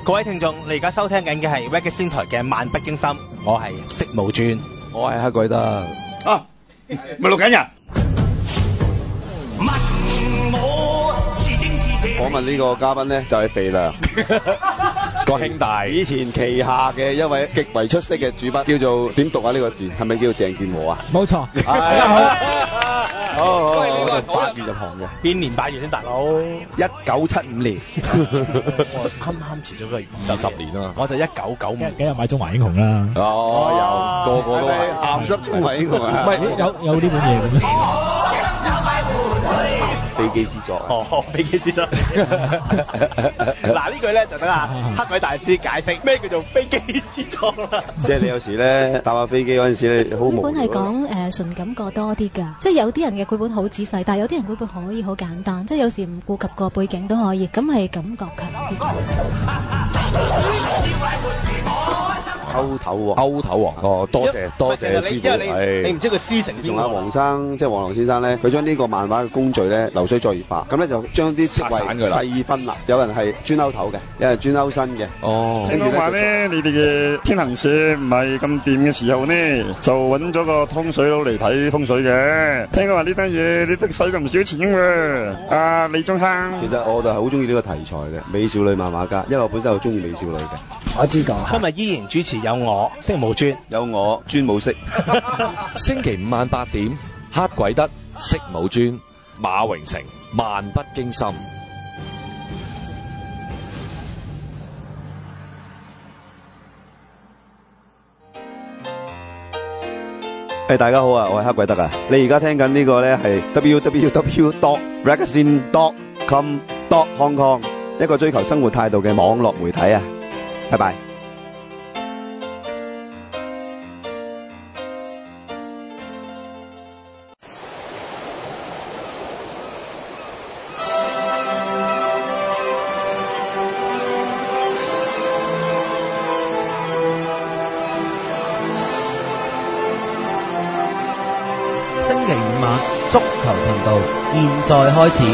各位聽眾，你而家收聽緊嘅係 Reggae 仙台嘅漫不經心，我係色無尊， 我係黑鬼德。 啊，咪錄緊人。 訪問呢個嘉賓咧就係肥良個兄弟，以前旗下嘅一位極為出色嘅主筆，叫做點讀啊？呢個字係咪叫鄭健和啊？ 冇錯。 大家好，好，我哋8月入行嘅。 邊年8月先大佬 ？1975年。 我啱遲咗個20年啊！我就1995年。 幾日買中華英雄啦？ 哦，有個個都係鹹濕中華英雄啊！ 唔係有呢本嘢嘅咩？ 飛機之作哦，飛機之作。嗱呢句咧就等阿黑鬼大師解釋咩叫做飛機之作啦。 即係你有時咧搭下飛機嗰陣時咧，好無聊。 繪本係講純感覺多啲㗎，即係有啲人嘅繪本好仔細，但係有啲人繪本可以好簡單，即係有時唔顧及個背景都可以，咁係感覺強啲。 歐頭王，哦，多謝師傅。 你唔知佢師承邊個？ 同阿黃生，即係黃龍先生咧，佢將呢個漫畫嘅工序咧流水作業化，咁咧就將啲職位細分啦。有人係專勾頭嘅，有人專勾身嘅。 哦，聽講話咧，你哋嘅天行社唔係咁掂嘅時候呢，就揾咗個風水佬嚟睇風水嘅。聽講話呢單嘢你都使咗唔少錢喎。阿李宗亨， 其實我就係好中意呢個題材嘅美少女漫畫家，因為我本身好中意美少女嘅。 我知道。 今日依然主持有我色無尊， 有我尊武色。 星期五晚8點，黑鬼德色無尊，馬榮成漫不經心。 大家好啊，我係黑鬼德啊。你而家聽緊呢個咧係 www.regazine.com.hk 一個追求生活態度嘅網絡媒體啊。拜拜。 星期五晚足球頻道現在開始。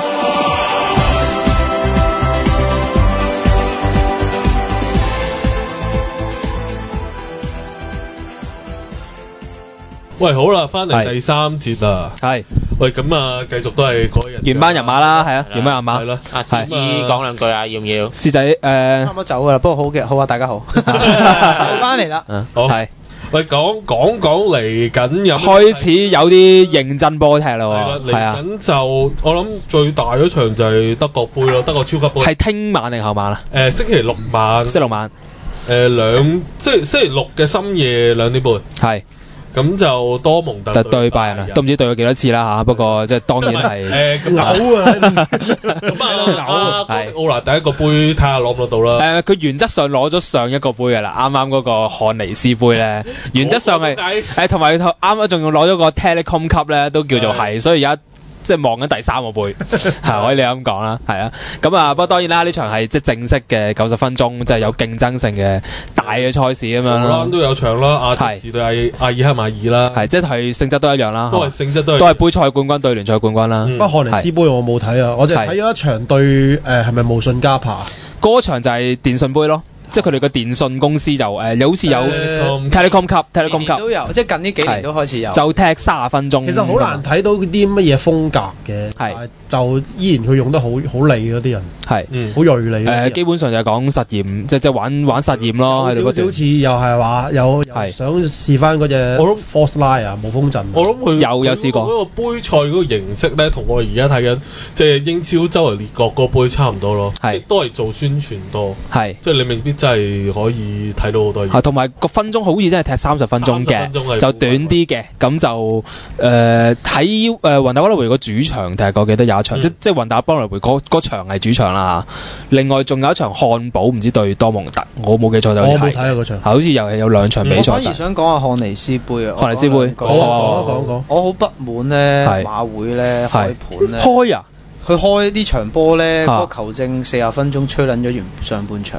喂，好啦，翻嚟第3節啦。 係。 喂，咁啊，繼續都係嗰人。 原班人馬啦，係啊，原班人馬。 係啦。 阿獅子講兩句啊，要唔要？ 獅仔差唔多走噶啦，不過好嘅，好啊，大家好。翻嚟啦。 好。係。喂，講嚟緊有開始有啲認真波踢啦。 係啊。嚟緊就我諗最大嗰場就係德國杯咯，德國超級杯。 係聽晚定後晚啊？ 星期六晚。 星期六晚。 即係星期六嘅深夜2點半。係。咁就多蒙特就對拜仁啦， 都唔知對咗幾多次啦嚇，不過即係當然係嘔啊！咁奧拿第一個杯睇下攞唔攞到啦。 佢原則上攞咗上一個杯㗎啦，啱啱嗰個漢尼斯杯咧，原則上係同埋啱啱仲要攞咗個 Telecom Cup 咧，都叫做係，所以而家即係望緊第3個杯，係可以你咁講啦，係啊。咁啊，不過當然啦，呢場係即係正式嘅90分鐘，即係有競爭性嘅大嘅賽事咁樣咯。 都有場啦，阿迪士對阿爾克馬爾啦， 係即係性質都一樣啦， 都係性質都係杯賽冠軍對聯賽冠軍啦。 不過漢尼斯杯我冇睇啊，我就睇咗一場對係咪無信加帕？ 嗰場就係電信杯咯。即係佢哋個電信公司就又好似有 Telecom Cup 都有，即係近呢幾年都開始有， 就踢30分鐘。 其實好難睇到啲乜嘢風格嘅，係就依然佢用得好利嗰啲人， 係好鋭利。 基本上就係講實驗，即係玩實驗咯。 少少似又係話有想試翻嗰隻 Force Line 啊，無風陣。 我諗佢有試過嗰個杯賽嗰個形式咧，同我而家睇緊即係英超周圍列國嗰個杯差唔多咯，即係都係做宣傳多，係即係你未必真係可以睇到好多嘢。 同埋個分鐘好似真係踢30分鐘嘅，就短啲嘅。咁就睇雲達不萊梅個主場踢過，我記得有一場，即係雲達不萊梅嗰場係主場啦。另外仲有一場漢堡唔知對多蒙特，我冇記錯就係。 我冇睇啊嗰場。 好似又係有2場比賽。 我反而想講下漢尼斯杯啊。 漢尼斯杯。 講。 我好不滿咧，馬會咧開盤咧。 開啊！ 佢開呢場波咧，嗰個球證40分鐘吹撚咗完上半場。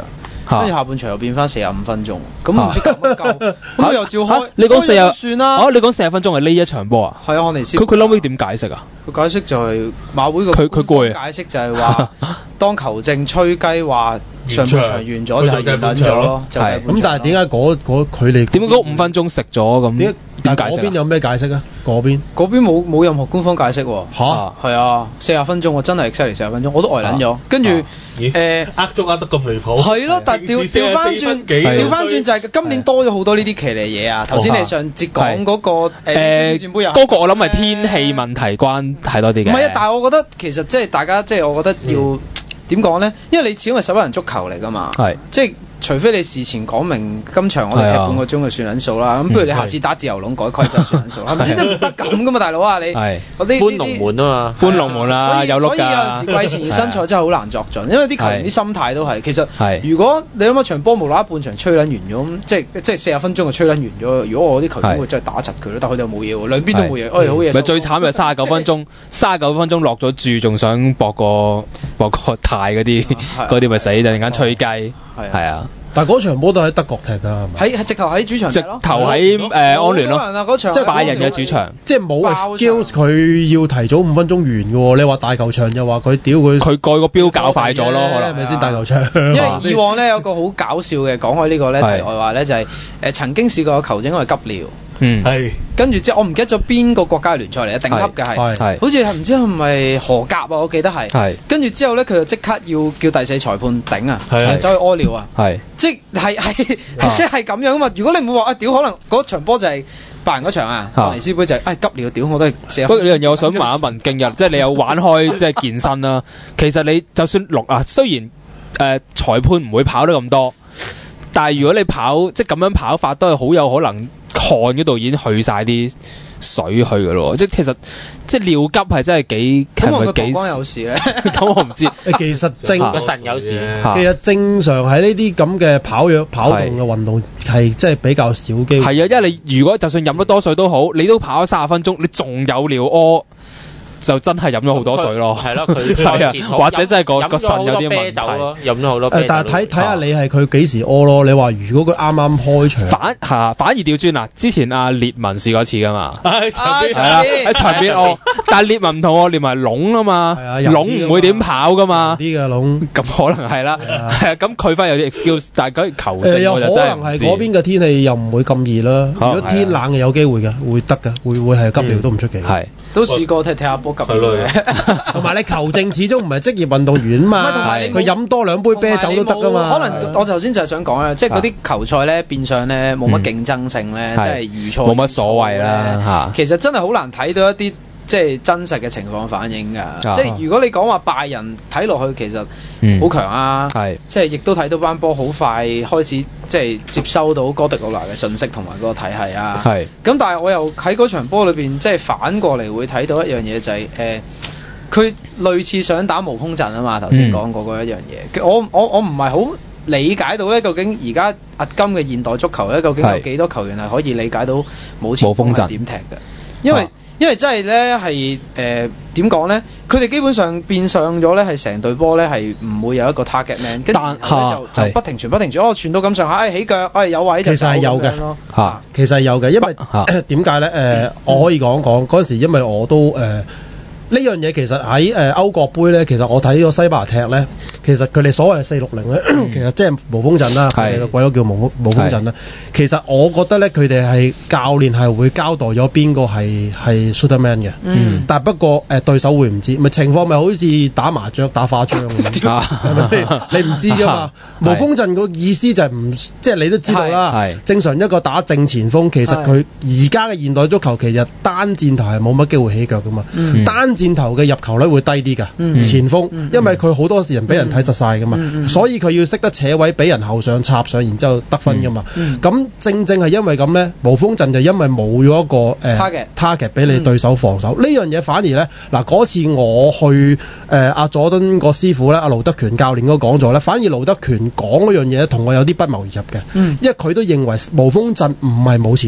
跟住下半場又變翻45分鐘，咁唔知夠唔夠，咁又照開。 你講40 算啦。 你講40分鐘係呢一場波啊？ 係啊，漢尼斯。 佢後尾點解釋啊？ 佢解釋就係馬會個佢攰。 解釋就係話，當球證吹雞話上半場完咗就係完半場咯。 係。咁但係點解佢哋點解嗰5分鐘食咗咁？ 點解釋？嗰邊有咩解釋啊？嗰邊冇任何官方解釋喎。 嚇？ 係啊，40分鐘喎，真係 exactly 40分鐘，我都呆撚咗。跟住中得咁離譜。 係咯，但調翻轉就係今年多咗好多呢啲騎呢嘢啊！頭先你上節講嗰個嗰個我諗係天氣問題關係多啲嘅。 唔係啊，但係我覺得其實即係大家即係我覺得要點講咧？因為你始終係11人足球嚟㗎嘛，即係。除非你事前講明今場我哋踢半個鐘嘅算撚數啦，咁不如你下次打自由籠改規則算撚數，係咪先？真唔得咁噶嘛，大佬啊你！嗰啲搬龍門啊嘛， 搬龍門啦，有碌㗎。 所以有陣時季前新賽真係好難作準，因為啲球員啲心態都係其實。如果你諗下場波無啦啦半場吹撚完咗，咁即係40分鐘就吹撚完咗。如果我啲球員會真係打窒佢咯，但佢哋冇嘢喎，兩邊都冇嘢，好嘢。 咪最慘就39分鐘，39分鐘落咗注，仲想博個泰嗰啲咪死，突然間吹雞，係啊。 但係嗰場波都喺德國踢㗎，係咪？ 喺直頭喺主場踢咯。 直頭喺安聯咯，即係拜仁嘅主場。 即係冇 excuse 佢要提早5分鐘完嘅喎。你話大球場就話佢屌佢蓋個標較快咗咯，可能係咪先大球場？ 因為以往咧有個好搞笑嘅講開呢個咧題外話咧就係曾經試過球證因為急尿。 係。 跟住之後，我唔記得咗邊個國家聯賽嚟嘅，頂級嘅係，好似係唔知係咪荷甲啊？我記得係。係。跟住之後咧，佢就即刻要叫第4裁判頂啊，走去屙尿啊。係。即係咁樣啊嘛！如果你唔會話屌，可能嗰場波就係拜仁嗰場啊，尼斯杯就係急尿屌，我都係4。 不過呢樣嘢我想問一問敬日，即係你有玩開即係健身啦。其實你就算雖然裁判唔會跑得咁多。但係如果你跑即係咁樣跑法，都係好有可能汗嗰度已經去晒啲水去㗎咯。即係其實即係尿急係真係幾係咪幾？ 膀胱有事咧？ 咁我唔知。 其實個腎有事。 其實正常喺呢啲咁嘅跑動嘅運動係即係比較少機會。 係啊，因為你如果就算飲得多水都好，你都跑咗30分鐘，你仲有尿屙。就真係飲咗好多水咯，係咯，佢或者真係個腎有啲問題， 飲咗好多啤酒。 但係睇下你係佢幾時屙咯？你話如果佢啱啱開場， 反而調轉啦。之前阿列文試過一次㗎嘛，喺場邊屙，但係列文唔同喎，列文係籠啊嘛，籠唔會點跑㗎嘛， 啲嘅籠， 咁可能係啦，係啊，咁佢翻有啲 excuse，但係嗰啲球證我就真係唔知。 可能係嗰邊嘅天氣又唔會咁熱啦，如果天冷嘅有機會嘅，會得㗎，會係急尿都唔出奇。 係。 都試過踢下波急尿嘅， 同埋你球證始終唔係職業運動員嘛，佢飲多2杯啤酒都得㗎嘛。 可能我頭先就係想講啦，即係嗰啲球賽咧變相咧冇乜競爭性咧，即係預賽冇乜所謂啦。 其實真係好難睇到一啲即係真實嘅情況反映㗎。即係如果你講話拜仁睇落去其實好強啊，即係亦都睇到班波好快開始即係接收到哥迪奧拿嘅信息同埋嗰個體系啊。咁但係我又喺嗰場波裏邊即係反過嚟會睇到一樣嘢就係佢類似想打無鋒陣啊嘛。頭先講過嗰一樣嘢，我唔係好理解到咧，究竟而家阿金嘅現代足球咧，究竟有幾多球員係可以理解到冇前鋒係點踢嘅？因為真係咧係點講咧？佢哋基本上變相咗咧係成隊波咧係唔會有一個 target man， 跟住就不停傳，傳到咁上下，起腳，有位就走咁樣咯。 其實係有嘅，因為點解咧？我可以講嗰陣時，因為我都呢樣嘢其實喺歐國杯咧，其實我睇咗西班牙踢咧，其實佢哋所謂460咧，其實即係無鋒陣啦，佢哋個鬼佬叫無鋒陣啦。其實我覺得咧，佢哋係教練係會交代咗邊個係 shooter man 嘅，但係不過對手會唔知，咪情況咪好似打麻雀打花槍咁，係咪先？你唔知㗎嘛？無鋒陣個意思就係唔即係你都知道啦。正常一個打正前鋒，其實佢而家嘅現代足球其實單箭頭係冇乜機會起腳㗎嘛，單箭頭嘅入球率會低啲㗎，前鋒，因為佢好多時人俾人睇實晒㗎嘛，所以佢要識得扯位俾人後上插上，然之後得分㗎嘛。咁正係因為咁咧，無鋒陣就因為冇咗一個target 俾你對手防守，呢樣嘢反而咧嗱嗰次我去阿佐敦個師傅咧，阿盧德權教練嗰個講座咧，反而盧德權講嗰樣嘢同我有啲不謀而合嘅，因為佢都認為無鋒陣唔係冇前鋒，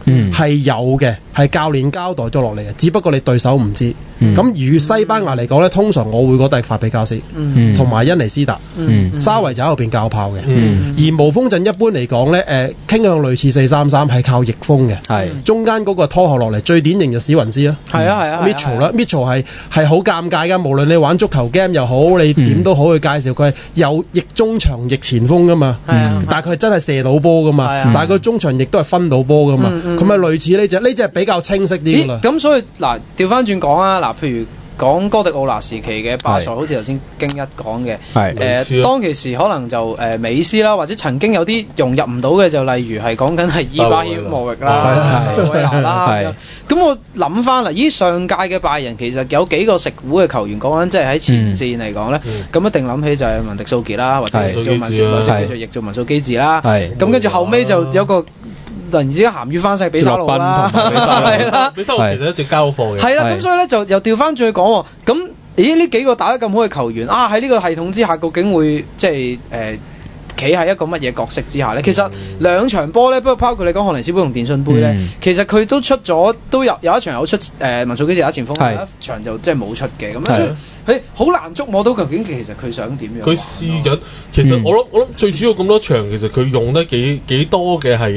係有嘅，係教練交代咗落嚟嘅，只不過你對手唔知。咁與西班牙嚟講咧，通常我會覺得係法比加斯同埋恩尼斯達，沙維就喺後邊教炮嘅。而無鋒陣一般嚟講咧，傾向類似4-3-3，係靠逆風嘅，中間嗰個拖後落嚟，最典型就史雲斯啦， 係啊 Mitchell 啦 ，Mitchell 係好尷尬㗎，無論你玩足球 game 又好，你點都好去介紹佢係有逆中場、逆前鋒㗎嘛，但係佢真係射到波㗎嘛，但係佢中場亦都係分到波㗎嘛，佢咪類似呢隻係比較清晰啲㗎啦。 咁所以嗱，調翻轉講啊，嗱，譬如講哥迪奧拿時期嘅巴塞，好似頭先京一講嘅，當其時可能就美斯啦，或者曾經有啲融入唔到嘅，就例如係講緊係伊巴謙莫域啦、維拿啦咁我諗翻啦，上屆嘅拜仁其實有幾個食糊嘅球員，講緊即係喺前線嚟講咧，咁一定諗起就係文迪素傑啦，或者做文素基治啦，咁跟住後尾就有個突然之間鹹魚翻晒比沙路啦，係啦， 比沙路其實一直交貨嘅， 係啦，咁所以咧就又調翻轉去講，咁呢幾個打得咁好嘅球員啊，喺呢個系統之下，究竟會即係企喺一個乜嘢角色之下咧？其實兩場波咧，不過包括你講漢尼斯杯同電信杯咧，其實佢都出咗，都有一場有出文素基治打前鋒，有一場就即係冇出嘅，咁所以佢好難捉摸到究竟其實佢想點樣。 佢試緊，其實我諗最主要咁多場，其實佢用得幾多嘅係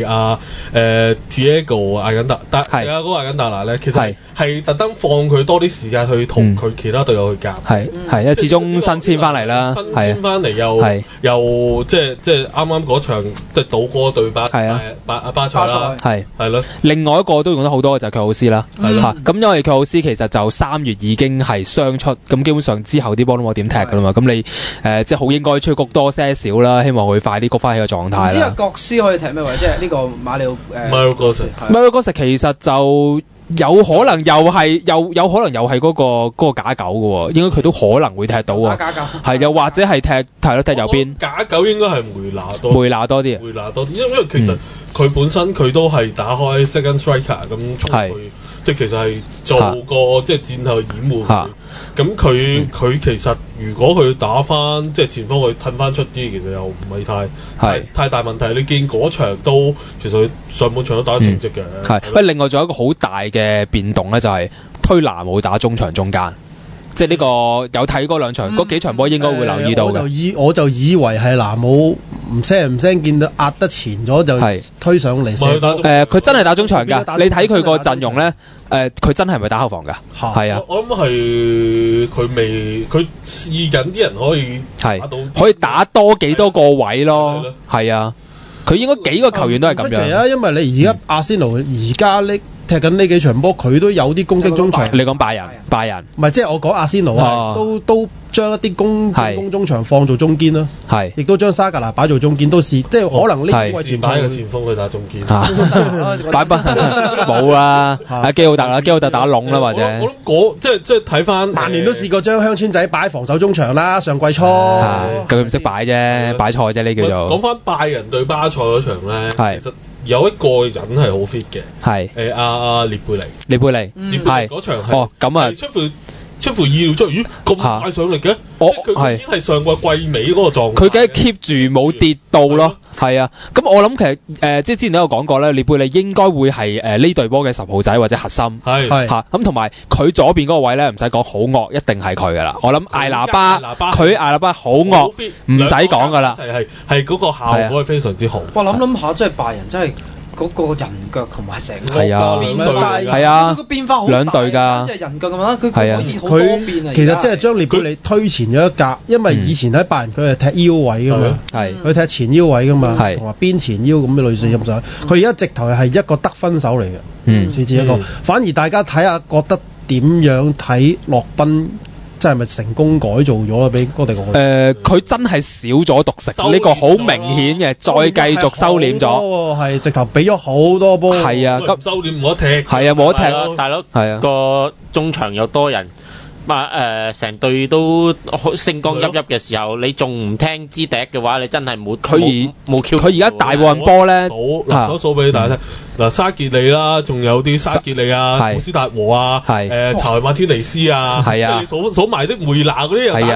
Thiago 艾根達，但係嗰個艾根達拿咧，其實係特登放佢多啲時間去同佢其他隊友去夾。係因為始終新簽翻嚟啦， 新簽翻嚟又即係啱啱嗰場即係賭波對巴塞啦，係咯。 另外一個都用得好多嘅就係喬奧斯啦，咁因為喬奧斯其實就3月已經係傷出，咁基本上之後啲波都冇點踢㗎啦嘛，咁你即係好應該催谷多些少啦，希望佢快啲谷翻起個狀態啦。 唔知國師可以踢咩位？即係呢個馬里奧哥實其實就有可能又係嗰個假九嘅喎，應該佢都可能會踢到喎。係又或者係踢右邊。 假九應該係梅拿多啲，因為其實佢本身佢都係打開 second striker 咁衝去，即係其實係做個即係戰後掩護。咁佢其實如果佢打翻即係前鋒，佢褪翻出啲，其實又唔係太大問題。你見嗰場都其實佢上半場都打得成績嘅。 另外仲有一個好大嘅變動咧，就係推拿冇打中場中間。即係呢個有睇嗰兩場嗰幾場波應該會留意到嘅。 我就以為係嗱冇唔聲見到壓得前咗就推上嚟。 佢真係打中場㗎。你睇佢個陣容咧，佢真係唔係打後防㗎？係啊。 我諗係佢試緊啲人可以打多幾多個位咯。係啊。佢應該幾個球員都係咁樣。 啊，因為你而家阿仙奴而家踢緊呢幾場波，佢都有啲攻擊中場。 你講拜仁， 唔係即係我講阿仙奴啊，都將一啲攻中場放做中堅啦，亦都將沙格拿擺做中堅，都試即係可能呢啲位置擺個前鋒去打中堅。 擺不冇啊，阿基奧特打籠啦，或者我諗即係睇翻曼聯都試過將鄉村仔擺防守中場啦，上季初佢唔識擺啫，擺錯啫呢叫做。 講翻拜仁對巴塞嗰場咧，其實有一個人係好 fit 嘅，係阿列貝尼嗰場係咁啊， 出乎意料之外，咁快上力嘅，即係佢已經係上季尾嗰個狀態， 佢梗係 keep 住冇跌到咯，係啊，咁我諗其實即係之前都有講過咧，列貝尼應該會係呢隊波嘅10號仔或者核心，係嚇，咁同埋佢左邊嗰個位咧唔使講好惡，一定係佢噶啦，我諗艾拿巴好惡，唔使講噶啦， 係嗰個效果係非常之好。 哇，諗下真係拜仁真係。嗰個人腳同埋成個變佢個變化好大，兩隊㗎，即係人腳咁樣，佢可以好多變啊！ 其實即係將列貝尼推前咗一格，因為以前喺拜仁佢係踢腰位㗎嘛，佢踢前腰位㗎嘛，同埋邊前腰咁嘅類似咁上。佢而家直頭係一個得分手嚟嘅，似一個。反而大家睇下覺得點樣睇洛賓？即係咪成功改造咗啦？俾哥迪奧佢真係少咗獨食，呢個好明顯嘅，再繼續收斂咗， 係直頭俾咗好多波。 係啊， 咁收斂冇得踢。 係啊，冇得踢， 大佬。 係啊， 個中場有多人。成隊都星光熠熠嘅時候，你仲唔聽支笛嘅話，你真係冇佢而家大部分波咧， 數俾大家聽。嗱，沙傑利啦，仲有啲沙傑利啊，穆斯達和啊，查馬天尼斯啊，即係你數埋啲梅拿嗰啲人打緊咧，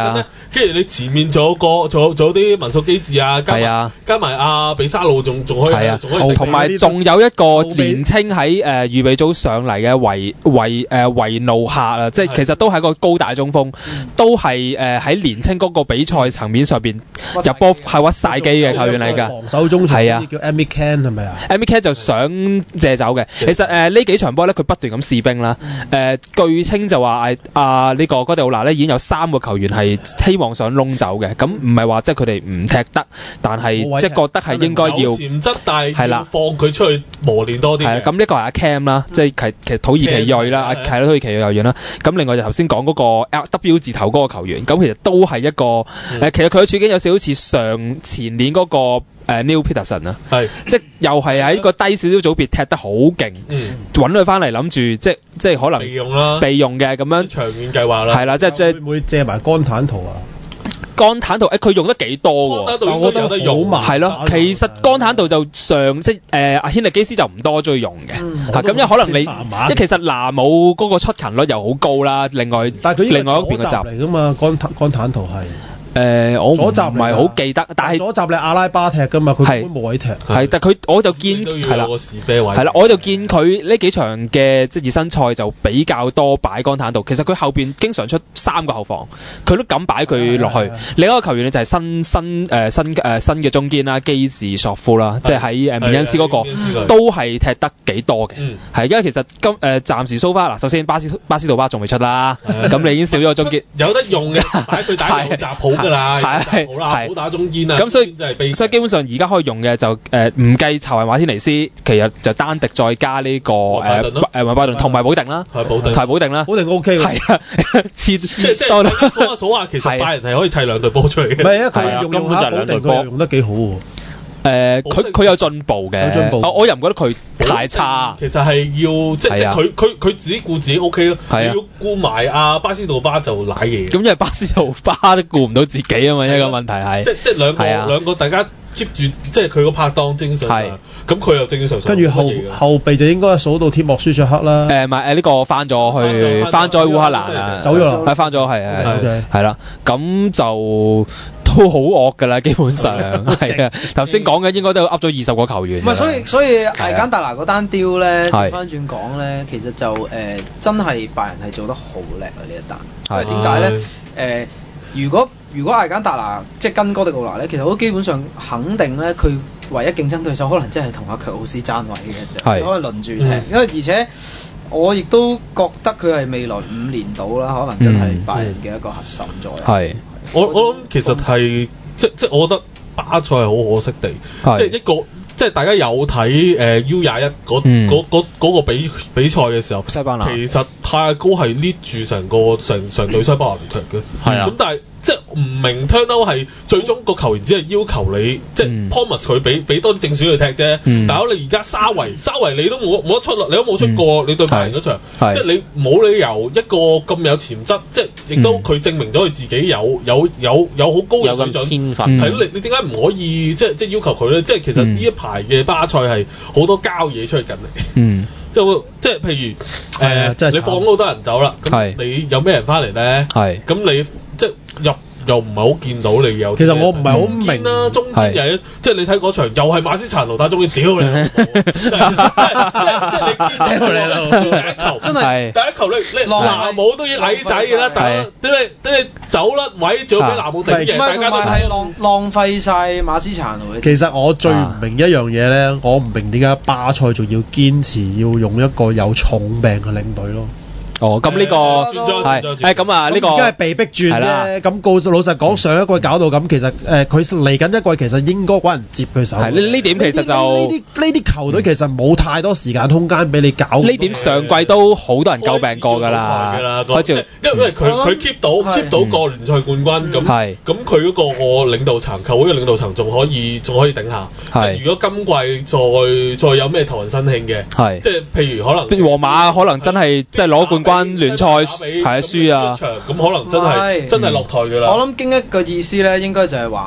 跟住你前面仲有啲文素基治啊，加埋阿比沙路仲可以， 同埋仲有一個年青喺預備組上嚟嘅維努克啊，即係其實都係個高大中鋒，都係喺年青嗰個比賽層面上邊入波係屈晒機嘅球員嚟㗎。 防守中場叫 Amy Can 係咪啊 ？Amy Can 就想借走嘅。其實呢幾場波咧，佢不斷咁試兵啦。據稱就話呢個哥迪奧拿咧已經有3個球員係希望想窿走嘅。咁唔係話即係佢哋唔踢得，但係即係覺得係應該要有潛質，但係要放佢出去磨練多啲嘅。 咁呢個係阿 Cam 啦，即係其實土耳其裔啦，係土耳其裔球員啦。咁另外就頭先講嗰個 W 字頭嗰個球員，咁其實都係一個其實佢嘅處境有少少似前年嗰個Neil Peterson 啊，即係又係喺個低少少組別踢得好勁，揾佢翻嚟諗住即係可能備用嘅咁樣長遠計劃啦。 係啦，即係會唔會借埋干坦圖啊？ 干坦圖佢用得幾多喎？ 我覺得用係咯，其實干坦圖就即係阿軒力基斯就唔多中意用嘅，咁因為可能你即係其實拿姆嗰個出勤率又好高啦，另外一邊嘅集嚟㗎嘛，干坦圖係。 我唔係好記得，但係左閘你阿拉巴踢㗎嘛，佢根本冇位踢。 係，但係我就見係啦，我就見佢呢幾場嘅即係熱身賽就比較多擺干坦度。其實佢後邊經常出3個後防，佢都敢擺佢落去。另一個球員咧就係新嘅中堅啦，基治索夫啦，即係喺緬恩斯嗰個都係踢得幾多嘅。係，因為其實暫時 so far 嗱，首先巴斯杜巴仲未出啦，咁你已經少咗個中堅， 有得用嘅，擺佢打右閘好㗎啦，好啦，好打中堅啊。 咁所以基本上而家可以用嘅就唔計查維馬天尼斯，其實就丹迪再加呢個雲拜頓同埋保定啦，係保定啦， 保定 OK 喎。 係啊， 即係數下，其實拜仁係可以砌2隊波出嚟嘅。 唔係啊，佢用下保定佢用得幾好喎。 佢有進步嘅，我又唔覺得佢太差。 其實係要即係佢自己顧自己 OK 咯，要顧埋阿巴斯杜巴就賴嘢。 咁因為巴斯杜巴都顧唔到自己啊嘛，一個問題係即係兩個大家 keep 住，即係佢個拍檔精神啊。咁佢又正常。 跟住後備就應該數到鐵莫舒卓克啦。 唔係呢個翻咗烏克蘭啊， 走咗啦， 翻咗係啦，咁就。都好惡㗎啦，基本上係啊。頭先講嘅應該都噏咗20個球員。 唔係，所以艾簡達拿嗰單 deal 咧，調翻轉講咧，其實就真係拜仁係做得好叻啊呢一單。因為點解咧？如果艾簡達拿即係跟哥迪奧拿咧，其實我都基本上肯定咧，佢唯一競爭對手可能真係同阿強奧斯爭位嘅啫，可以輪住踢。因為而且我亦都覺得佢係未來5年到啦，可能真係拜仁嘅一個核心左右。 係。 我諗其實係即我覺得巴塞係好可惜地，即係一個即係大家有睇U21嗰個比賽嘅時候， 西班牙其實太高係 lead 住成隊西班牙踢嘅，咁但係即係唔明 turn out 係最終個球員只係要求你即係 promise 佢俾多啲正選去踢啫。大佬你而家沙維你都冇得出啦，你都冇出過你對拜仁嗰場，即係你冇理由一個咁有潛質，即係亦都佢證明咗佢自己有好高嘅水準天分， 係咯，你點解唔可以即係要求佢咧？即係其實呢一排嘅巴塞係好多交嘢出去緊嚟，即係譬如你放好多人走啦，咁你有咩人翻嚟咧？咁你即係又唔係好見到你有。 其實我唔係好明啦，中堅又即係你睇嗰場又係馬斯查奴打中堅，屌你！即係你見到第一球真係第一球你拿姆都要矮仔嘅啦，但係等你走甩位，仲要俾拿姆頂嘅，大家都係浪費晒馬斯查奴嘅。 其實我最唔明一樣嘢咧，我唔明點解巴塞仲要堅持要用一個有重病嘅領隊咯。 哦，咁呢個係咁啊，呢個而家係被逼轉啫。咁老實講，上一季搞到咁，其實佢嚟緊一季其實應該揾人接佢手。 係呢點其實就呢啲球隊其實冇太多時間空間俾你搞。 呢點上季都好多人詬病過㗎啦。 因為佢 keep 到個聯賽冠軍，咁佢嗰個領導層球會嘅領導層仲可以頂下。即係如果今季再有咩頭暈身慶嘅，即係譬如可能皇馬可能真係即係攞冠軍。聯賽係啊輸啊， 咁可能真係落台㗎啦。 我諗經一個意思咧，應該就係話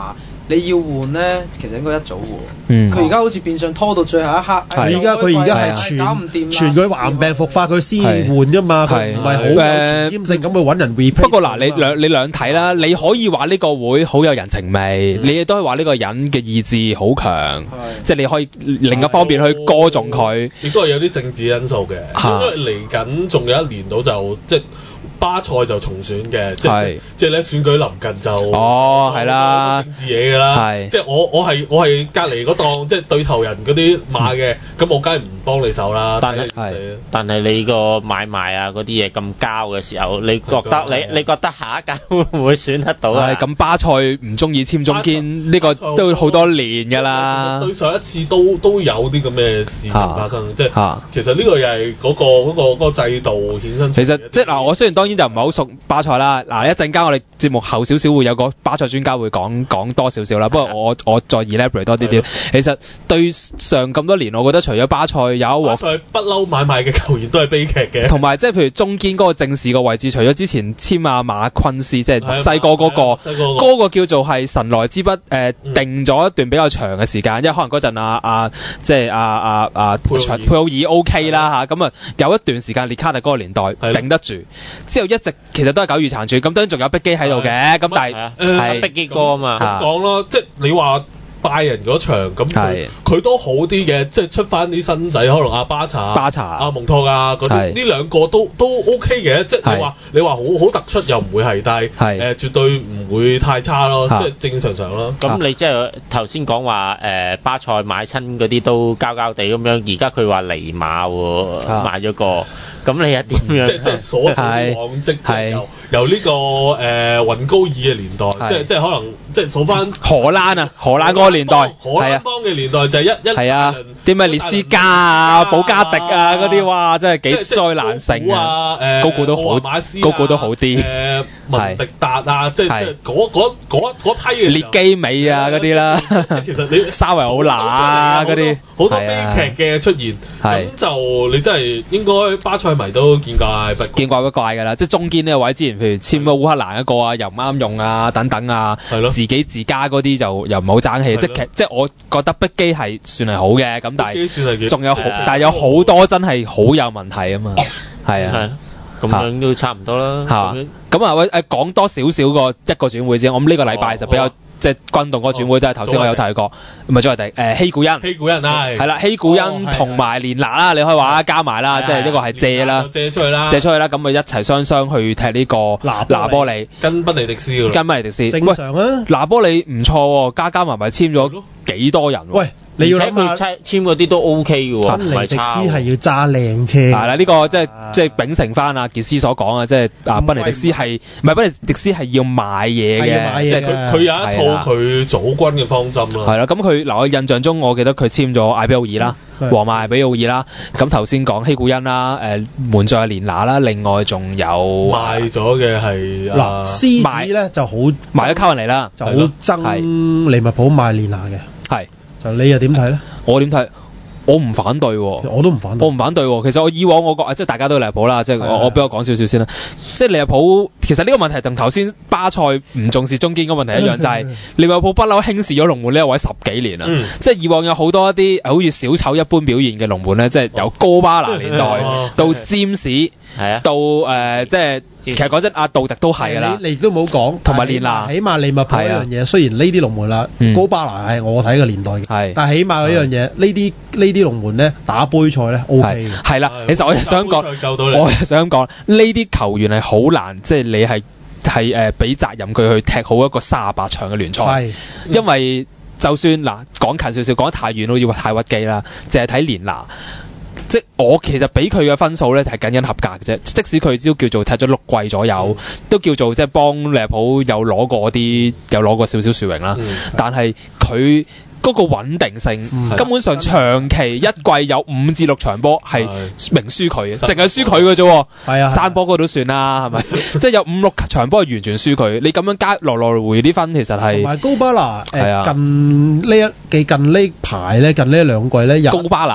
你要換咧，其實應該一早喎。 嗯。 佢而家好似變相拖到最後一刻。 佢而家係搞唔掂啦。 傳佢患病復發佢先換啫嘛，佢唔係好有前瞻性咁去揾人 replace。 不過嗱，你兩睇啦，你可以話呢個會好有人情味，你亦都可以話呢個人嘅意志好強，即係你可以另一方面去歌頌佢。 亦都係有啲政治因素嘅，因為嚟緊仲有一年到就即係巴塞就重選嘅，即係咧選舉臨近就係啦， 政治嘢㗎啦，即係我係隔離嗰檔即係對頭人嗰啲馬嘅，咁我梗係唔幫你手啦。 但係你個買賣啊嗰啲嘢咁交嘅時候，你覺得下一屆會唔會選得到啊？ 咁巴塞唔中意簽中堅呢個都好多年㗎啦。 對上一次都有啲咁嘅事情發生，即係其實呢個又係嗰個制度衍生。 其實即係嗱，我雖然當然就唔係好熟巴塞啦。嗱，一陣間我哋節目後少少會有個巴塞專家會講多少少啦。不過我再 elaborate 多啲啲。其實對上咁多年，我覺得除咗巴塞有一鑊， 不嬲買賣嘅球員都係悲劇嘅。 同埋即係譬如中堅嗰個正士個位置，除咗之前簽阿馬昆斯，即係細個嗰個叫做係神來之筆，定咗一段比較長嘅時間，因為可能嗰陣即係佩奧爾 OK 啦嚇，咁啊有一段時間列卡特嗰個年代頂得住，之後一直其實都係久如殘喘，咁當然仲有碧基喺度嘅，咁但係碧基哥啊嘛， 咁講咯，即係你話拜仁嗰場咁佢都好啲嘅，即係出翻啲新仔，可能阿巴查、阿蒙托啊嗰啲，呢兩個都 OK 嘅，即係你話好突出又唔會係，但係絕對唔會太差咯，即係正常常咯。 咁你即係頭先講話巴塞買親嗰啲都交交地咁樣，而家佢話尼馬喎買咗個。咁你又點樣？ 即係所謂往績，即由呢個雲高爾嘅年代，即係可能即係數翻荷蘭嗰個年代， 荷蘭幫嘅年代就係啲咩列斯加啊、保加迪啊嗰啲，哇，真係幾災難性啊！高估都好，高估都好啲。 文迪達啊，即係嗰批嘅列基美啊嗰啲啦。 其實你沙維奧拿啊嗰啲， 好多悲劇嘅出現，咁就你真係應該巴塞迷都見怪不怪㗎啦。即係中堅呢個位，之前譬如簽咗烏克蘭一個啊，又唔啱用啊等等啊，自己自家嗰啲就又唔好爭氣。即係我覺得碧基係算係好嘅，咁但係仲有但係有好多真係好有問題啊嘛。係啊。 咁樣都差唔多啦， 係嘛？咁啊，講多少少一個轉會先。我諗呢個禮拜就比較即係轟動嗰個轉會，都係頭先我有提過，唔係再係希古恩係啦，希古恩同埋連拿啦，你可以話加埋啦，即係呢個係借出去啦，咁啊一齊雙去踢呢個拿波利跟賓尼迪斯正常啊。 拿波利唔錯，加埋簽咗幾多人？ 喂，你要諗下簽嗰啲都 OK 嘅喎， 賓尼迪斯係要揸靚車。 係啦，呢個即係秉承翻阿傑斯所講啊，即係賓尼迪斯係唔係賓尼迪斯係要買嘢嘅，即係佢有一套佢組軍嘅方針啦。 係啦，咁佢我印象中，我記得佢簽咗艾比奧爾啦，皇馬艾比奧爾啦。咁頭先講希古恩啦，門將連拿啦，另外仲有賣咗嘅係獅子咧就好賣咗卡雲尼啦， 就好憎利物浦賣連拿嘅。 係， 就你又點睇咧？ 我點睇？我唔反對喎， 我都唔反對。 其實我以往我覺即係大家都利物浦啦，即係我俾我講少少先啦。即係利物浦其實呢個問題同頭先巴塞唔重視中堅嗰個問題一樣，就係利物浦不嬲輕視咗龍門呢一位10幾年啦。即係以往有好多一啲好似小丑一般表現嘅龍門咧，即係由高巴拿年代到詹士。到即係其實講真，阿杜迪都係㗎啦。 你都冇講，同埋連拿，起碼利物浦一樣嘢。雖然呢啲龍門啦，高巴拿係我睇嘅年代嘅，但係起碼有一樣嘢，呢啲龍門咧打杯賽咧 OK 嘅。係啦，其實我又想講，呢啲球員係好難，即係你係俾責任佢去踢好一個38場嘅聯賽，因為就算嗱講近少少，講得太遠好似太屈機啦，淨係睇連拿。即我其實俾佢嘅分數咧係僅僅合格嘅啫，即使佢只叫做踢咗6季左右，都叫做即係幫利物浦有攞過少少殊榮啦。但係佢嗰個穩定性，根本上長期一季有5至6場波係明輸佢嘅，淨係輸佢嘅啫。係啊，山波嗰度算啦，係咪？即係有5、6場波係完全輸佢。你咁樣加來回啲分，其實係同埋高巴拿近呢排咧，近呢2季咧， 高巴拿。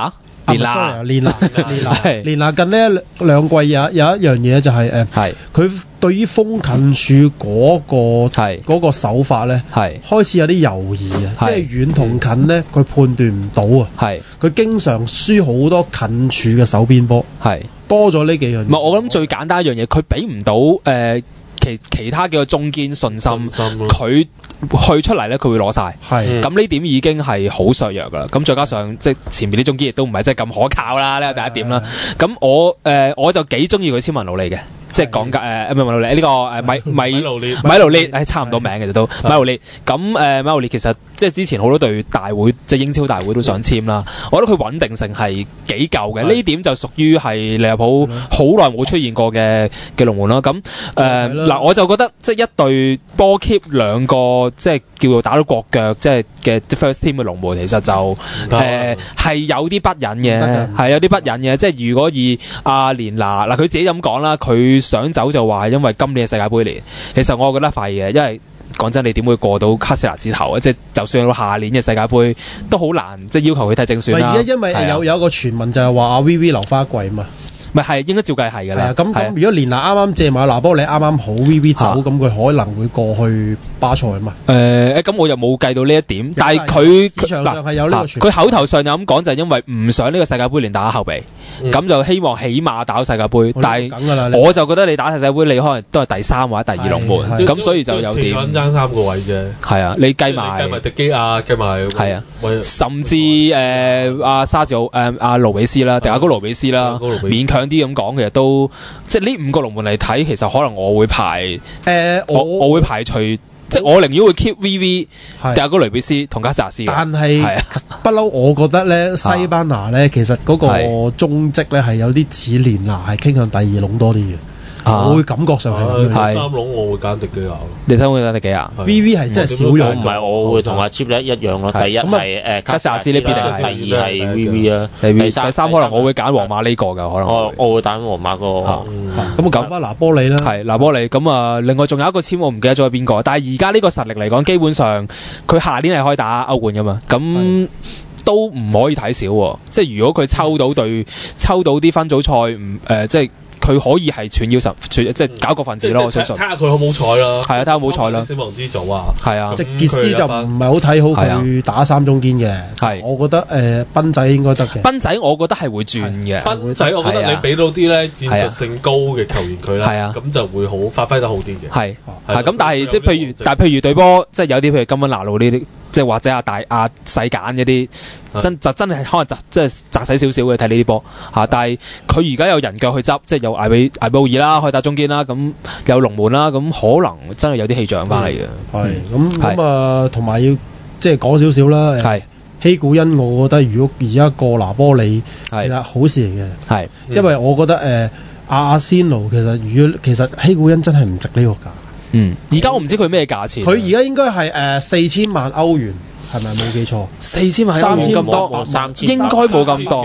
連拿近呢兩季有一樣嘢就係佢對於風近處嗰個手法咧，開始有啲猶豫啊，即係遠同近咧，佢判斷唔到啊，佢經常輸好多近處嘅手邊波，多咗呢幾樣嘢。 唔係，我諗最簡單一樣嘢，佢俾唔到其他幾個中堅信心，佢去出嚟咧，佢會攞晒。咁呢點已經係好削弱㗎啦。咁再加上即係前面啲中堅亦都唔係真係咁可靠啦，呢個第一點啦。咁我就幾中意佢簽文勞利嘅。即係講緊文勞利呢個米勞列，差唔多名嘅都米勞列。咁米勞列其實即係之前好多隊大會，即係英超大會都想簽啦。我覺得佢穩定性係幾夠嘅，呢點就屬於係利物浦好耐冇出現過嘅龍門啦。咁嗱，我就覺得即係一隊波 keep 兩個即係叫做打到國腳即係嘅 first team 嘅龍門，其實就係有啲不忍嘅，係有啲不忍嘅。即係如果以阿連拿嗱，佢自己咁講啦，佢想走就話係因為今年嘅世界盃年，其實我覺得廢嘅，因為講真，你點會過到卡斯拿斯頭啊？即係就算到下年嘅世界盃都好難，即係要求佢踢正選啦。 而家因為有個傳聞就係話阿 VV 留翻一季嘛。 咪係應該照計係㗎啦。 咁如果連拿啱啱借埋拿波里啱啱好 VV 走，咁佢可能會過去巴塞啊嘛。咁我又冇計到呢一點，但係佢市場上係有呢個傳聞。 佢口頭上有咁講，就係因為唔想呢個世界盃連打後備，咁就希望起碼打到世界盃。但係我就覺得你打世界盃，你可能都係第三或者第二龍門，咁所以就有點爭3個位啫。 係啊，你計埋迪基亞，計埋係啊，甚至阿沙治奧阿盧比斯啦，迪亞高盧比斯啦，勉強啲咁講，其實都即係呢5個龍門嚟睇，其實可能我會排我會排除，即係我寧願會 keep VV、迪亞高雷比斯同加薩斯。 但係不嬲，我覺得咧西班牙咧其實嗰個中職咧係有啲似連拿，係傾向第二龍多啲嘅。我會感覺上係咁樣。 3龍我會揀迪基亞。 你睇會揀迪基亞 ？VV 係真係少用。 唔係，我會同阿 Chip 一樣咯。第一係卡薩斯呢邊，第二係 VV 啦， 第三可能我會揀皇馬呢個㗎，可能。 我會揀皇馬個。 咁講翻拿波里啦。 係拿波里咁啊！另外仲有一個簽我唔記得咗係邊個，但係而家呢個實力嚟講，基本上佢下年係可以打歐冠㗎嘛。咁都唔可以睇少，即係如果佢抽到啲分組賽，即係。佢可以係串腰即係搞個份子咯，我相信。 睇下佢好冇彩啦。係啊，睇下好冇彩啦。 死亡之組啊。 係啊。即係傑斯就唔係好睇好佢打3中堅嘅。係。我覺得賓仔應該得嘅。 賓仔我覺得係會轉嘅。 賓仔我覺得你俾到啲咧戰術性高嘅球員佢啦，咁就會好發揮得好啲嘅。係。咁，但係即係譬如對波，即係有啲譬如金文拿路呢啲，即係或者細簡嗰啲，真係可能即係窄細少少嘅睇呢啲波嚇。但係佢而家有人腳去執，即係有艾比奧爾啦，可以打中堅啦，咁有龍門啦，咁可能真係有啲氣象翻嚟嘅。 係咁啊，同埋要即係講少少啦。係希古恩，我覺得如果而家過拿波里其實好事嚟嘅。係，因為我覺得阿仙奴其實希古恩真係唔值呢個價。 而家我唔知佢咩價錢。 佢而家應該係4000萬歐元。係咪冇記錯 ？4000萬冇咁多，3000應該冇咁多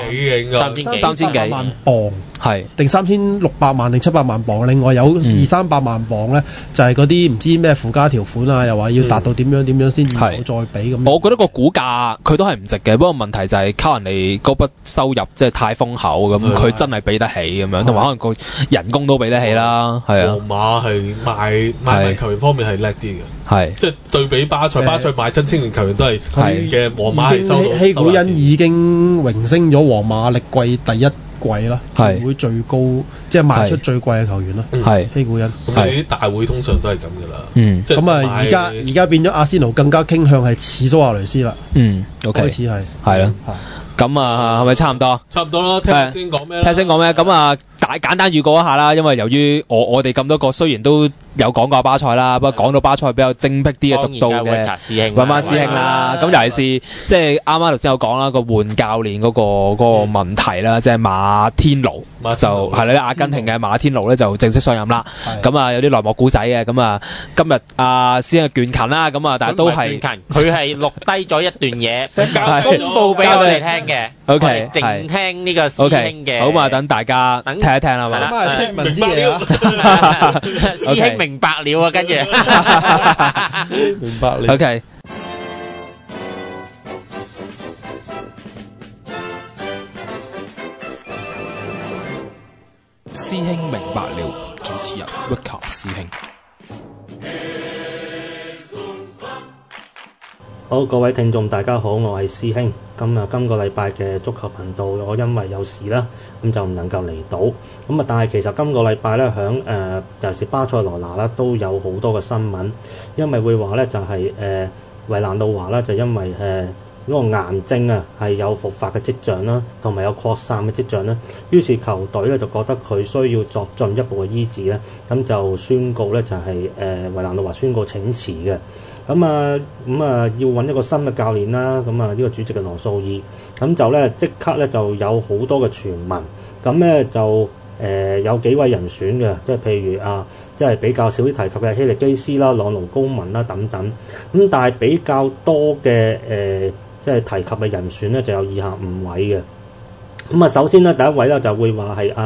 ，3000幾萬磅係定3600萬定700萬磅。另外有200-300萬磅咧，就係嗰啲唔知咩附加條款啊，又話要達到點樣先至再俾咁。 我覺得個股價佢都係唔值嘅，不過問題就係靠人哋嗰筆收入即係太豐厚咁，佢真係俾得起咁樣，同埋可能個人工都俾得起啦。係啊， 皇馬係賣球員方面係叻啲嘅。係，即係對比巴塞買真青年球員都係嘅，皇馬係收到。 希古恩已經榮升咗皇馬歷季第一季啦，全會最高，即係賣出最貴嘅球員啦。係希古恩。 咁你啲大會通常都係咁噶啦。 即係咁啊，而家變咗阿仙奴更加傾向係似蘇亞雷斯啦。 OK， 開始係啦。咁啊，係咪差唔多？ 差唔多啦，聽下先講咩？ 聽先講咩？咁啊，簡單預告一下啦，因為由於我哋咁多個雖然都有講過巴塞啦，不過講到巴塞比較精闢啲嘅獨到嘅，揾翻師兄啦。咁尤其是即係啱啱頭先有講啦，個換教練嗰個問題啦，即係馬天奴就係啦，阿根廷嘅馬天奴咧就正式上任啦。咁啊有啲內幕古仔嘅，咁啊今日阿師兄倦勤啦，咁啊但係都係佢係錄低咗一段嘢，公佈俾我哋聽嘅。OK，靜聽呢個師兄嘅。 好嘛，等大家聽一聽啦，係嘛？ 咁係文之嘢啊！ 師兄明白了啊，跟住明白了。 OK。 師兄。 好，各位聽眾大家好，我係師兄。今個禮拜嘅足球頻道，我因為有事啦，咁就唔能夠嚟到。但係其實今個禮拜咧，尤其是巴塞羅那啦，都有好多嘅新聞，因為會話咧就係維蘭路華啦，就因為嗰個癌症啊係有復發嘅跡象啦，同埋有擴散嘅跡象啦，於是球隊咧就覺得佢需要作進一步嘅醫治咧，咁就宣告咧就係維蘭路華宣告請辭嘅。要揾一個新嘅教練啦，呢個主席嘅羅素爾，咁就咧即刻咧就有好多嘅傳聞，咁咧就有幾位人選嘅，即係譬如即係比較少啲提及嘅希力基斯啦、朗奴高文啦等等，咁但係比較多嘅即係提及嘅人選咧就有以下5位嘅。首先咧第一位咧就會話係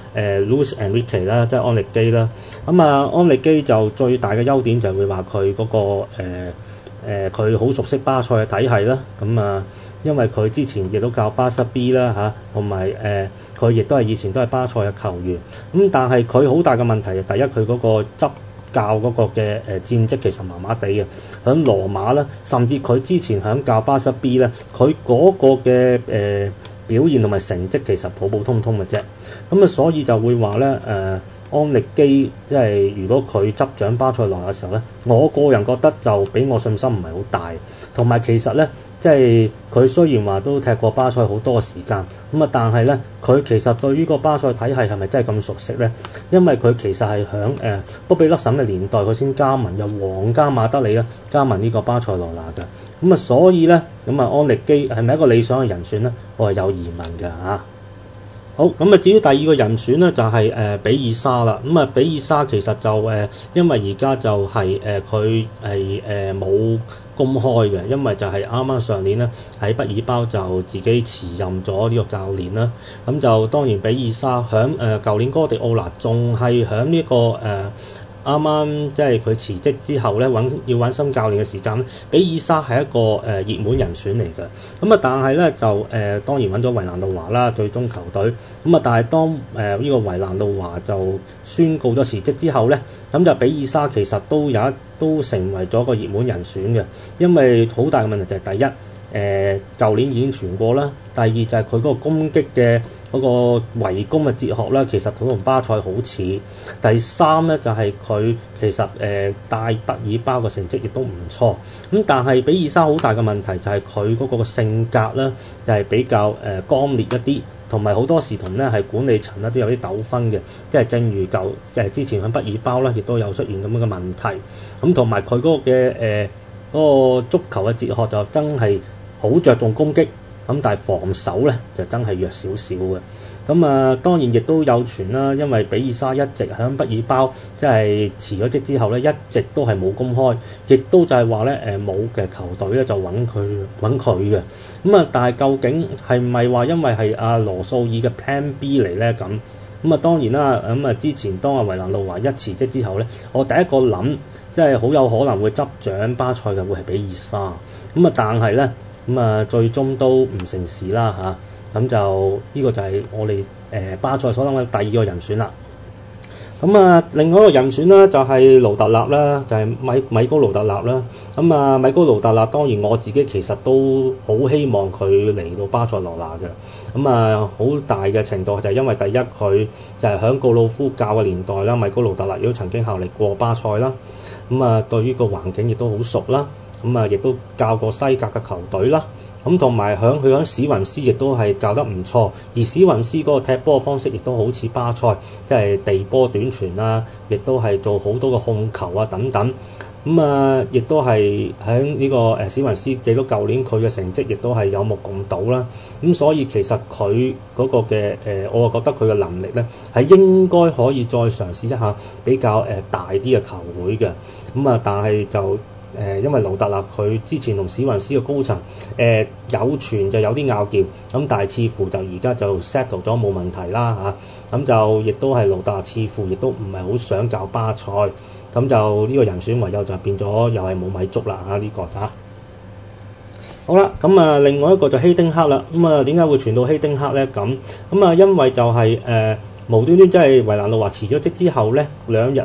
Luis Enrique 啦，即係安力基啦。安力基就最大嘅優點就係會話佢嗰個佢好熟悉巴塞嘅體系啦。因為佢之前亦都教巴塞 B 啦嚇，同埋佢亦都係以前都係巴塞嘅球員。但係佢好大嘅問題，第一佢嗰個執教嗰個嘅戰績其實麻麻地嘅，響羅馬啦，甚至佢之前響教巴塞 B 咧，佢嗰個嘅表現同埋成績其實普普通通嘅啫。所以就會話咧安力基即係如果佢執掌巴塞羅那嘅時候咧，我個人覺得就俾我信心唔係好大，同埋其實咧即係佢雖然話都踢過巴塞好多時間，但係咧佢其實對於個巴塞體系係咪真係咁熟悉咧？因為佢其實係響波比勒什嘅年代佢先加盟，由皇家馬德里咧加盟呢個巴塞羅那嘅，所以咧安力基係咪一個理想嘅人選咧？我係有疑問㗎嚇。好，至於第二個人選咧就係比爾沙啦。比爾沙其實就因為而家就係佢係冇公開嘅，因為就係啱啱上年咧喺畢爾包就自己辭任咗呢個教練啦。就當然比爾沙響舊年哥迪奧拿仲係響呢個啱啱即係佢辭職之後咧要揾新教練嘅時間咧，比爾沙係一個熱門人選嚟嘅。但係咧就當然揾咗維蘭路華啦，最終球隊。但係當呢個維蘭路華就宣告咗辭職之後咧，咁就比爾沙其實都成為咗個熱門人選嘅，因為好大嘅問題就係第一舊年已經傳過啦，第二就係佢嗰個攻擊嘅嗰個圍攻嘅哲學啦，其實同巴塞好似。第三咧就係佢其實帶畢爾包嘅成績亦都唔錯。但係比爾沙好大嘅問題就係佢嗰個性格啦，就係比較剛烈一啲，同埋好多時同咧係管理層咧都有啲糾紛嘅，即係正如之前喺畢爾包咧亦都有出現咁樣嘅問題。同埋佢嗰個嘅嗰個足球嘅哲學就真係好着重攻擊，但係防守咧就真係弱少少嘅。當然亦都有傳啦，因為比爾沙一直喺畢爾包即係辭咗職之後咧，一直都係冇公開，亦都就係話咧冇嘅球隊咧就揾佢嘅。但係究竟係唔係話因為係阿羅素爾嘅 Plan B 嚟咧咁？當然啦，之前當阿維蘭路華一辭職之後咧，我第一個諗即係好有可能會執掌巴塞嘅會係比爾沙。但係咧最終都唔成事啦嚇。就呢個就係我哋巴塞所諗嘅第二個人選啦。另外一個人選啦就係盧特納啦，就係米高盧特納啦。米高盧特納當然我自己其實都好希望佢嚟到巴塞羅那嘅。好大嘅程度就係因為第一佢就係響告魯夫教嘅年代啦，米高盧特納亦都曾經效力過巴塞啦。對於個環境亦都好熟啦。亦都教過西甲嘅球隊啦。同埋佢響史雲斯亦都係教得唔錯，而史雲斯嗰個踢波嘅方式亦都好似巴塞，即係地波短傳啦，亦都係做好多嘅控球啊等等。亦都係喺呢個史雲斯，記到舊年佢嘅成績亦都係有目共睹啦。所以其實佢嗰個嘅我覺得佢嘅能力咧係應該可以再嘗試一下比較大啲嘅球會嘅。但係就因為盧特納佢之前同史雲斯嘅高層有傳就有啲拗撬，但係似乎就而家就 settle 咗冇問題啦嚇。就亦都係盧特納似乎亦都唔係好想教巴塞，就呢個人選唯有就變咗又係冇米粥啦嚇呢個嚇。好啦，另外一個就希丁克啦。點解會傳到希丁克咧？因為就係無端端即係維蘭路華辭咗職之後咧，2日咧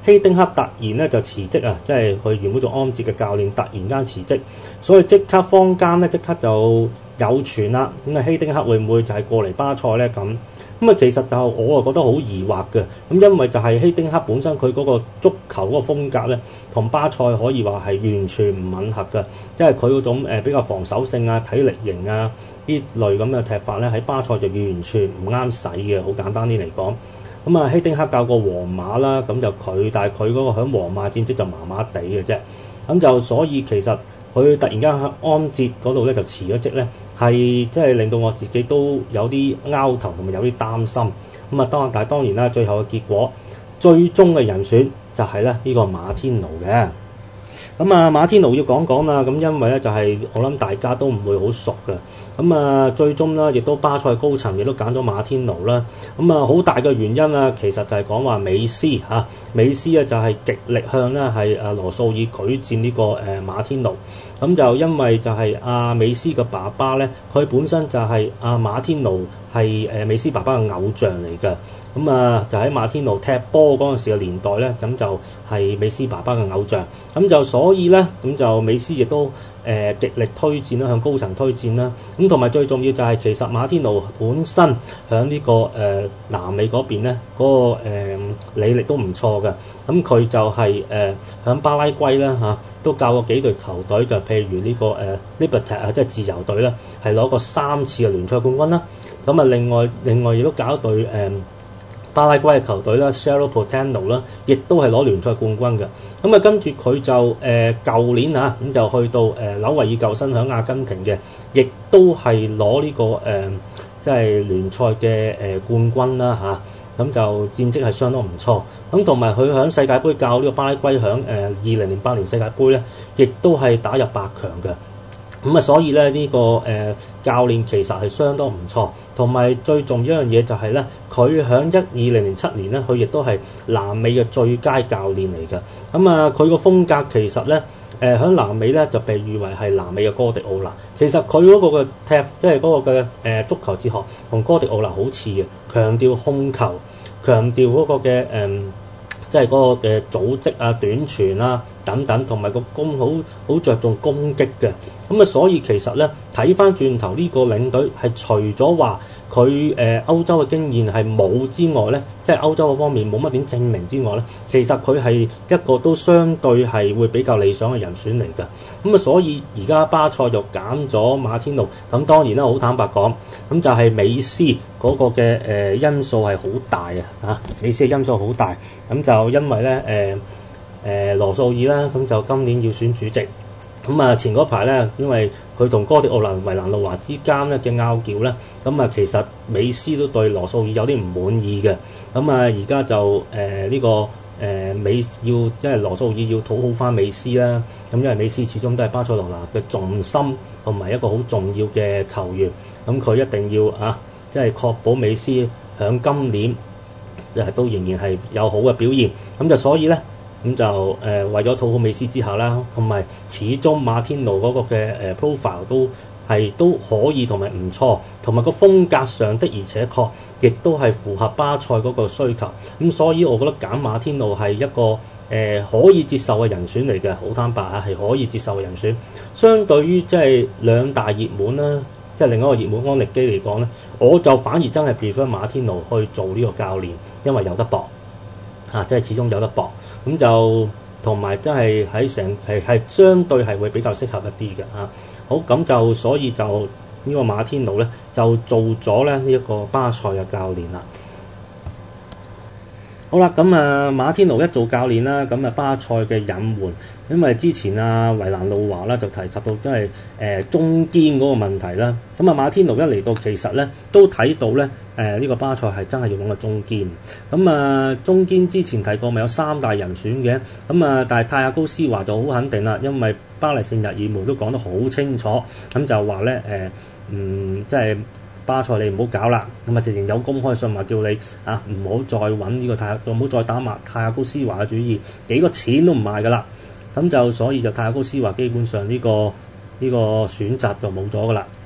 希丁克突然咧就辭職啊，即係佢原本做安捷嘅教練突然間辭職，所以即刻坊間咧即刻就有傳啦，咁啊希丁克會唔會就係過嚟巴塞咧咁？咁啊，其實就我啊覺得好疑惑嘅，咁因為就係希丁克本身佢嗰個足球嗰個風格咧，同巴塞可以話係完全唔吻合嘅，即係佢嗰種比較防守性啊、體力型啊呢類咁嘅踢法咧，喺巴塞就完全唔啱使嘅，好簡單啲嚟講。咁啊，希丁克教過皇馬啦，咁就佢，但係佢嗰個喺皇馬戰績就麻麻地嘅啫，咁就所以其實佢突然間喺安捷嗰度咧就辭咗職咧，係即係令到我自己都有啲拗頭同埋有啲擔心。咁啊但係當然啦，最後嘅結果最終嘅人選就係咧呢個馬天奴嘅。咁啊馬天奴要講講啦，咁因為咧就係我諗大家都唔會好熟嘅。咁啊最終啦，亦都巴塞高層亦都揀咗馬天奴啦。咁啊好大嘅原因啊，其實就係講話美斯嚇，美斯啊就係極力向咧係羅素爾舉薦呢個馬天奴。咁就因為就係美斯嘅爸爸咧，佢本身就係馬天奴係美斯爸爸嘅偶像嚟嘅。咁啊就喺馬天奴踢波嗰陣時嘅年代咧，咁就係美斯爸爸嘅偶像。咁就所以咧，咁就美斯亦都極力推薦啦，向高層推薦啦。咁同埋最重要就係其實馬天奴本身喺呢個南美嗰邊咧，嗰個履歷都唔錯嘅。咁佢就係喺巴拉圭啦嚇，都教過幾隊球隊，就譬如呢個Libertad 啊，即係自由隊啦，係攞過3次嘅聯賽冠軍啦。咁啊另外亦都搞一隊巴拉圭嘅球隊啦 Cerro Porteño 啦，亦都係攞聯賽冠軍嘅。咁啊跟住佢就舊年啊，咁就去到紐維爾舊生響阿根廷嘅，亦都係攞呢個即係聯賽嘅冠軍啦嚇。咁就戰績係相當唔錯。咁同埋佢響世界盃教呢個巴拉圭響2008年世界盃咧，亦都係打入8強嘅。咁啊，所以咧呢個教練其實係相當唔錯，同埋最重要一樣嘢就係咧，佢喺2007年咧，佢亦都係南美嘅最佳教練嚟嘅。咁啊，佢個風格其實咧，喺南美咧就被譽為係南美嘅哥迪奧拿。其實佢嗰個嘅踢，即係嗰個嘅足球哲學，同哥迪奧拿好似嘅，強調控球，強調嗰個嘅即係嗰個嘅組織啊、短傳啊等等，同埋個好着重攻擊嘅。咁啊，所以其實咧睇翻轉頭呢個領隊係除咗話佢歐洲嘅經驗係冇之外咧，即係歐洲嗰方面冇乜點證明之外咧，其實佢係一個都相對係會比較理想嘅人選嚟㗎。咁啊，所以而家巴塞就揀咗馬天奴。咁當然啦，好坦白講，咁就係美斯嗰個嘅因素係好大啊！美斯嘅因素好大。咁就因為咧羅素爾啦，咁就今年要選主席。咁啊前嗰排咧，因為佢同哥迪奧拿、維蘭路華之間咧嘅拗撬咧，咁啊其實美斯都對羅素爾有啲唔滿意嘅。咁啊而家就呢個即係羅素爾要討好翻美斯啦。咁因為美斯始終都係巴塞羅那嘅重心同埋一個好重要嘅球員，咁佢一定要即係確保美斯響今年都仍然係有好嘅表現。咁就所以咧。咁就為咗討好美斯之下啦，同埋始終馬天奴嗰個嘅profile 都可以同埋唔錯，同埋個風格上的而且確亦都係符合巴塞嗰個需求。咁所以我覺得揀馬天奴係一個可以接受嘅人選嚟嘅，好坦白係可以接受嘅人選。相對於即係兩大熱門啦，即係另一個熱門安力基嚟講咧，我就反而真係 prefer 馬天奴去做呢個教練，因為有得搏。即係始終有得搏，咁就同埋真係喺成係相對係會比較適合一啲嘅嚇。好，咁就所以就呢個馬天奴咧就做咗咧呢一個巴塞嘅教練啦。好啦，咁馬天奴一做教練啦，咁巴塞嘅隱瞞，因為之前維蘭路華啦就提及到即係中堅嗰個問題啦。咁馬天奴一嚟到其實咧都睇到咧呢個巴塞係真係要揾個中堅。咁中堅之前提過咪有3大人選嘅，咁但係泰亞高斯華就好肯定啦，因為巴黎聖日耳門都講得好清楚，咁就話咧即係。巴塞你唔好搞啦，咁直情有公開信話叫你唔好再揾呢個唔好再打泰亞高斯華嘅主意，幾多錢都唔賣㗎啦。咁就所以就泰亞高斯華基本上呢個選擇就冇咗㗎啦。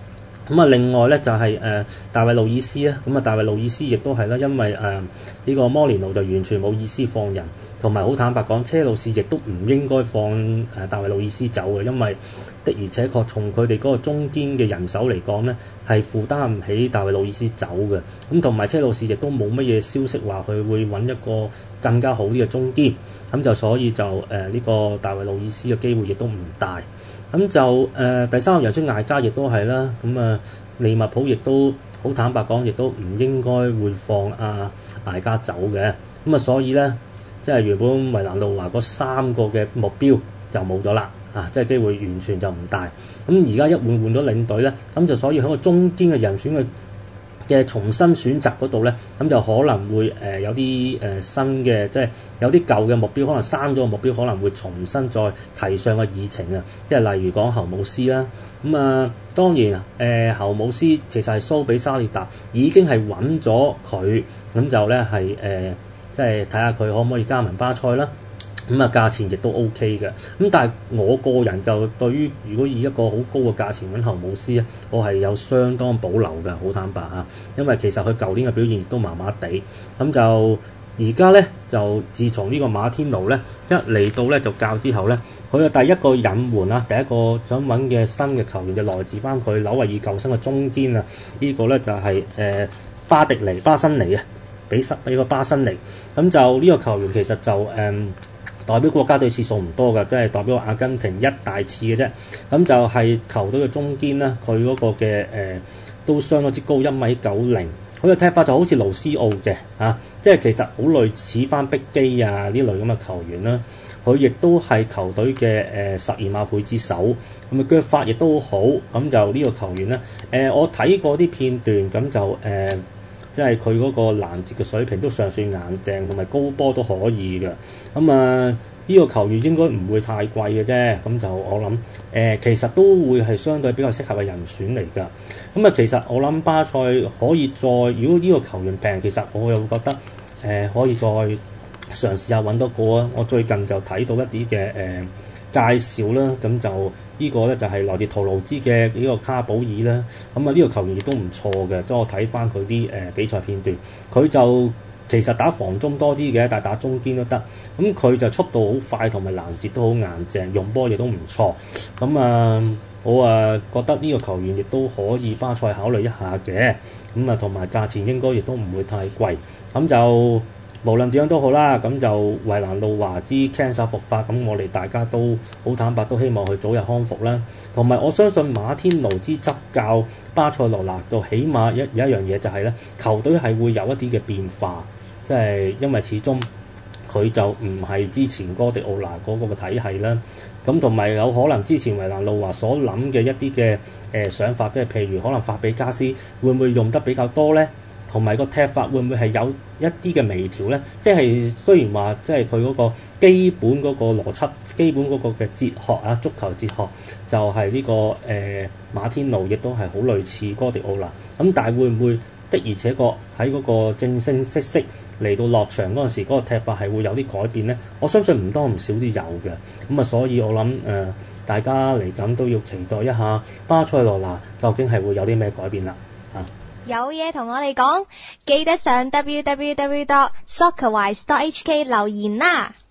咁啊，另外咧就係大衛路爾斯啊，咁啊大衛路爾斯亦都係啦，因為呢個摩連奴就完全冇意思放人，同埋好坦白講，車路士亦都唔應該放大衛路爾斯走嘅，因為的而且確從佢哋嗰個中堅嘅人手嚟講咧，係負擔唔起大衛路爾斯走嘅。咁同埋車路士亦都冇乜嘢消息話佢會揾一個更加好啲嘅中堅，咁就所以就呢個大衛路爾斯嘅機會亦都唔大。咁就第三個人選艾加亦都係啦，咁利物浦亦都好坦白講，亦都唔應該會放艾加走嘅。咁所以咧，即係原本維蘭路華嗰3個嘅目標就冇咗啦，即係機會完全就唔大。咁而家一換咗領隊咧，咁就所以喺個中堅嘅人選嘅重新選擇嗰度咧，咁就可能會有啲新嘅，即係有啲舊嘅目標，可能刪咗個目標，可能會重新再提上個議程啊。即係例如講侯姆斯啦，咁當然侯姆斯其實係蘇比沙列達已經係揾咗佢，咁就咧係即係睇下佢可唔可以加盟巴塞啦。咁價錢亦都 OK 嘅，咁但係我個人就對於如果以一個好高嘅價錢揾侯姆斯咧，我係有相當保留嘅，好坦白嚇，因為其實佢舊年嘅表現亦都麻麻地，咁就而家咧就自從呢個馬天奴咧一嚟到咧就教之後咧，佢嘅第一個引援啊，第一個想揾嘅新嘅球員就來自翻佢紐維爾舊生嘅中堅啊，呢個咧就係巴辛尼啊，俾個巴辛尼，咁就呢個球員其實就代表國家隊次數唔多㗎，即係代表阿根廷1大次嘅啫。咁就係球隊嘅中堅啦，佢嗰個嘅都相當之高，1.90米。佢嘅踢法就好似盧斯奧嘅即係其實好類似翻碧基呢類咁嘅球員啦。佢亦都係球隊嘅12碼配置手，咁腳法亦都好。咁就呢個球員咧，我睇過啲片段，咁就即係佢嗰個攔截嘅水平都尚算硬淨，同埋高波都可以嘅。咁呢個球員應該唔會太貴嘅啫。咁就我諗其實都會係相對比較適合嘅人選嚟㗎。咁其實我諗巴塞可以再，如果呢個球員平，其實我又覺得可以再嘗試下揾多個啊。我最近就睇到一啲嘅介紹啦，咁就呢個咧就係來自圖盧茲嘅呢個卡保爾啦。咁呢個球員亦都唔錯嘅，即係我睇翻佢啲比賽片段，佢就其實打防中多啲嘅，但係打中堅都得。咁佢就速度好快，同埋攔截都好硬淨，用波亦都唔錯。咁我覺得呢個球員亦都可以巴塞考慮一下嘅。咁同埋價錢應該亦都唔會太貴。咁就無論點樣都好啦，咁就維蘭路華之 cancer 復發，咁我哋大家都好坦白，都希望佢早日康復啦。同埋我相信馬天奴之執教巴塞羅那，就起碼有一樣嘢就係咧，球隊係會有一啲嘅變化，即係因為始終佢就唔係之前哥迪奧拿嗰個體系啦。咁同埋有可能之前維蘭路華所諗嘅一啲嘅想法，即係譬如可能法比加斯會唔會用得比較多咧？同埋個踢法會唔會係有一啲嘅微調咧？即係雖然話即係佢嗰個基本嗰個邏輯、基本嗰個嘅哲學足球哲學就係呢個馬天奴亦都係好類似哥迪奧拿。咁但係會唔會的而且確喺嗰個正式嚟到落場嗰陣時，嗰個踢法係會有啲改變咧？我相信唔多唔少都有嘅。咁所以我諗大家嚟緊都要期待一下巴塞羅那究竟係會有啲咩改變啦。 有嘢同我哋講，記得上 www.soccerwise.hk 留言啦。